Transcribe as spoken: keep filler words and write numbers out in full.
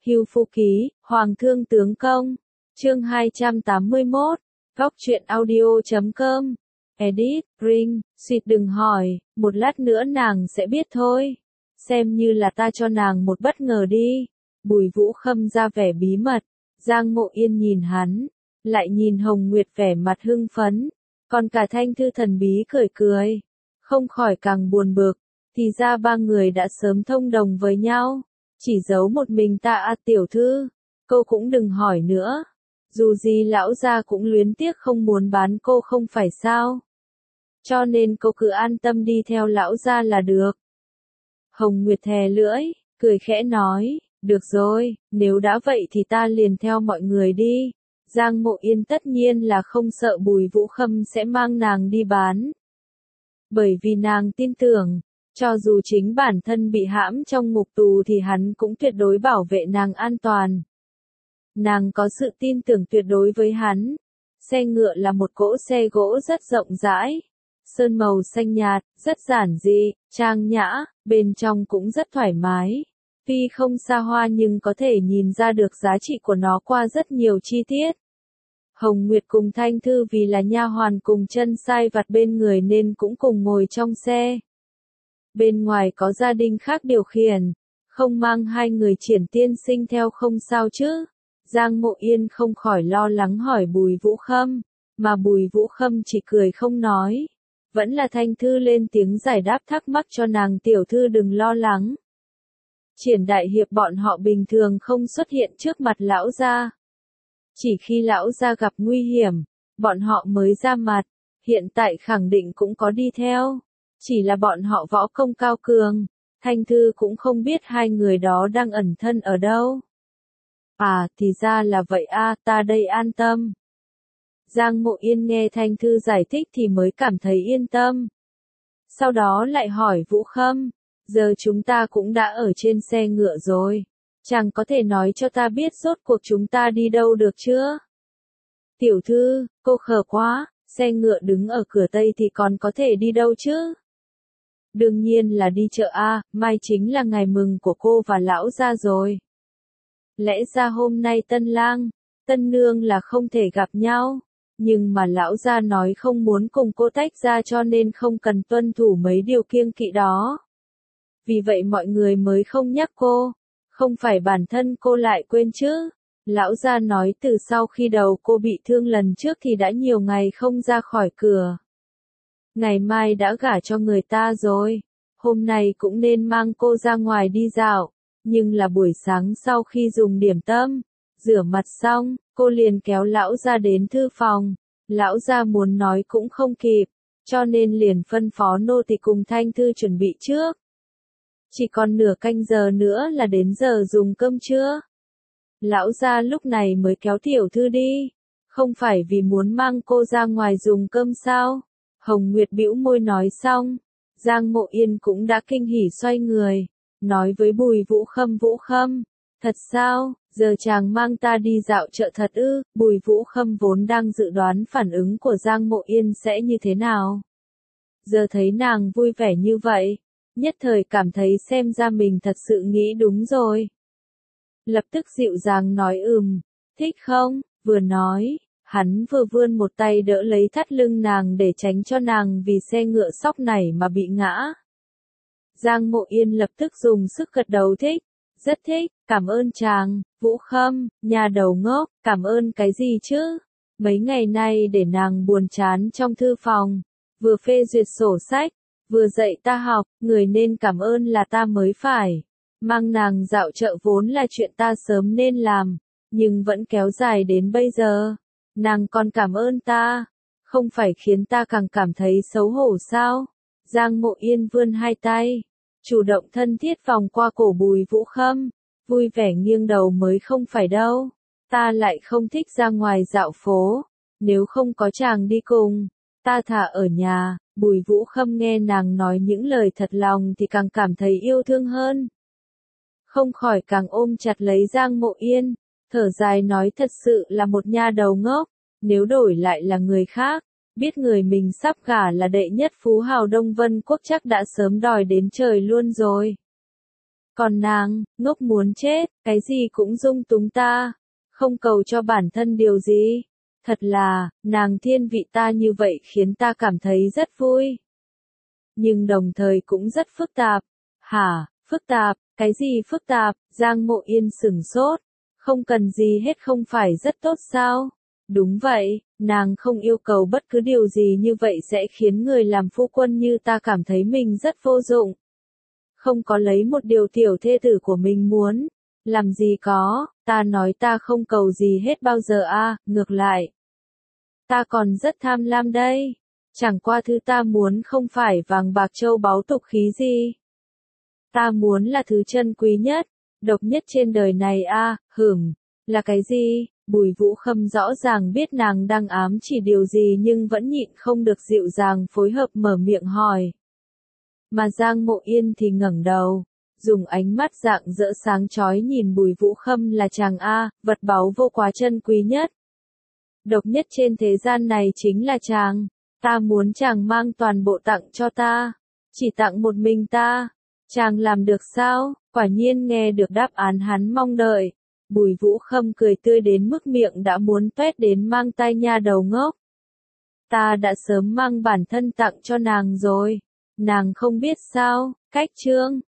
Hưu Phu Ký, Hoàng Thương Tướng Công. Chương hai trăm tám mươi mốt. Góc truyện audio chấm com. Edit, Ring, xịt đừng hỏi, một lát nữa nàng sẽ biết thôi. Xem như là ta cho nàng một bất ngờ đi. Bùi Vũ Khâm ra vẻ bí mật. Giang Mộ Yên nhìn hắn, lại nhìn Hồng Nguyệt vẻ mặt hưng phấn. Còn cả Thanh Thư thần bí cười cười. Không khỏi càng buồn bực. Thì ra ba người đã sớm thông đồng với nhau. Chỉ giấu một mình ta à tiểu thư. Cô cũng đừng hỏi nữa. Dù gì lão gia cũng luyến tiếc không muốn bán cô không phải sao. Cho nên cô cứ an tâm đi theo lão gia là được. Hồng Nguyệt thè lưỡi, cười khẽ nói, được rồi, nếu đã vậy thì ta liền theo mọi người đi. Giang Mộ Yên tất nhiên là không sợ Bùi Vũ Khâm sẽ mang nàng đi bán. Bởi vì nàng tin tưởng, cho dù chính bản thân bị hãm trong ngục tù thì hắn cũng tuyệt đối bảo vệ nàng an toàn. Nàng có sự tin tưởng tuyệt đối với hắn. Xe ngựa là một cỗ xe gỗ rất rộng rãi. Sơn màu xanh nhạt, rất giản dị, trang nhã, bên trong cũng rất thoải mái. Tuy không xa hoa nhưng có thể nhìn ra được giá trị của nó qua rất nhiều chi tiết. Hồng Nguyệt cùng Thanh Thư vì là nha hoàn cùng chân sai vặt bên người nên cũng cùng ngồi trong xe. Bên ngoài có gia đình khác điều khiển, không mang hai người Triển tiên sinh theo không sao chứ. Giang Mộ Yên không khỏi lo lắng hỏi Bùi Vũ Khâm, mà Bùi Vũ Khâm chỉ cười không nói. Vẫn là Thanh Thư lên tiếng giải đáp thắc mắc cho nàng tiểu thư đừng lo lắng. Triển đại hiệp bọn họ bình thường không xuất hiện trước mặt lão gia. Chỉ khi lão gia gặp nguy hiểm, bọn họ mới ra mặt, hiện tại khẳng định cũng có đi theo. Chỉ là bọn họ võ công cao cường, Thanh Thư cũng không biết hai người đó đang ẩn thân ở đâu. À, thì ra là vậy a, à, ta đây an tâm. Giang Mộ Yên nghe Thanh Thư giải thích thì mới cảm thấy yên tâm. Sau đó lại hỏi Vũ Khâm, giờ chúng ta cũng đã ở trên xe ngựa rồi. Chàng có thể nói cho ta biết rốt cuộc chúng ta đi đâu được chưa? Tiểu thư, cô khờ quá, xe ngựa đứng ở cửa Tây thì còn có thể đi đâu chứ? Đương nhiên là đi chợ a, mai chính là ngày mừng của cô và lão gia rồi. Lẽ ra hôm nay tân lang, tân nương là không thể gặp nhau, nhưng mà lão gia nói không muốn cùng cô tách ra cho nên không cần tuân thủ mấy điều kiêng kỵ đó. Vì vậy mọi người mới không nhắc cô, không phải bản thân cô lại quên chứ. Lão gia nói từ sau khi đầu cô bị thương lần trước thì đã nhiều ngày không ra khỏi cửa. Ngày mai đã gả cho người ta rồi, hôm nay cũng nên mang cô ra ngoài đi dạo. Nhưng là buổi sáng sau khi dùng điểm tâm, rửa mặt xong, cô liền kéo lão gia đến thư phòng. Lão gia muốn nói cũng không kịp, cho nên liền phân phó nô tỳ cùng Thanh Thư chuẩn bị trước. Chỉ còn nửa canh giờ nữa là đến giờ dùng cơm trưa. Lão gia lúc này mới kéo tiểu thư đi, không phải vì muốn mang cô ra ngoài dùng cơm sao? Hồng Nguyệt bĩu môi nói xong, Giang Mộ Yên cũng đã kinh hỉ xoay người. Nói với Bùi Vũ Khâm Vũ Khâm, thật sao, giờ chàng mang ta đi dạo chợ thật ư? Bùi Vũ Khâm vốn đang dự đoán phản ứng của Giang Mộ Yên sẽ như thế nào. Giờ thấy nàng vui vẻ như vậy, nhất thời cảm thấy xem ra mình thật sự nghĩ đúng rồi. Lập tức dịu dàng nói ừm, thích không, vừa nói, hắn vừa vươn một tay đỡ lấy thắt lưng nàng để tránh cho nàng vì xe ngựa sóc này mà bị ngã. Giang Mộ Yên lập tức dùng sức gật đầu thích, rất thích, cảm ơn chàng, Vũ Khâm, nhà đầu ngốc, cảm ơn cái gì chứ? Mấy ngày nay để nàng buồn chán trong thư phòng, vừa phê duyệt sổ sách, vừa dạy ta học, người nên cảm ơn là ta mới phải. Mang nàng dạo chợ vốn là chuyện ta sớm nên làm, nhưng vẫn kéo dài đến bây giờ. Nàng còn cảm ơn ta, không phải khiến ta càng cảm thấy xấu hổ sao? Giang Mộ Yên vươn hai tay, chủ động thân thiết vòng qua cổ Bùi Vũ Khâm, vui vẻ nghiêng đầu mới không phải đâu. Ta lại không thích ra ngoài dạo phố, nếu không có chàng đi cùng, ta thà ở nhà. Bùi Vũ Khâm nghe nàng nói những lời thật lòng thì càng cảm thấy yêu thương hơn. Không khỏi càng ôm chặt lấy Giang Mộ Yên, thở dài nói thật sự là một nha đầu ngốc, nếu đổi lại là người khác, biết người mình sắp gả là đệ nhất phú hào Đông Vân Quốc chắc đã sớm đòi đến trời luôn rồi. Còn nàng, ngốc muốn chết, cái gì cũng dung túng ta, không cầu cho bản thân điều gì. Thật là, nàng thiên vị ta như vậy khiến ta cảm thấy rất vui. Nhưng đồng thời cũng rất phức tạp. Hả, phức tạp, cái gì phức tạp? Giang Mộ Yên sửng sốt. Không cần gì hết không phải rất tốt sao? Đúng vậy, nàng không yêu cầu bất cứ điều gì như vậy sẽ khiến người làm phu quân như ta cảm thấy mình rất vô dụng. Không có lấy một điều tiểu thê tử của mình muốn. Làm gì có, ta nói ta không cầu gì hết bao giờ a, à, ngược lại. Ta còn rất tham lam đây. Chẳng qua thứ ta muốn không phải vàng bạc châu báu tục khí gì. Ta muốn là thứ chân quý nhất, độc nhất trên đời này a, à, hửm, là cái gì? Bùi Vũ Khâm rõ ràng biết nàng đang ám chỉ điều gì nhưng vẫn nhịn không được dịu dàng phối hợp mở miệng hỏi. Mà Giang Mộ Yên thì ngẩng đầu, dùng ánh mắt rạng rỡ sáng chói nhìn Bùi Vũ Khâm là chàng a, vật báu vô quá chân quý nhất. Độc nhất trên thế gian này chính là chàng, ta muốn chàng mang toàn bộ tặng cho ta, chỉ tặng một mình ta. Chàng làm được sao? Quả nhiên nghe được đáp án hắn mong đợi. Bùi Vũ Khâm cười tươi đến mức miệng đã muốn toét đến mang tai nha đầu ngốc. Ta đã sớm mang bản thân tặng cho nàng rồi. Nàng không biết sao, cách chương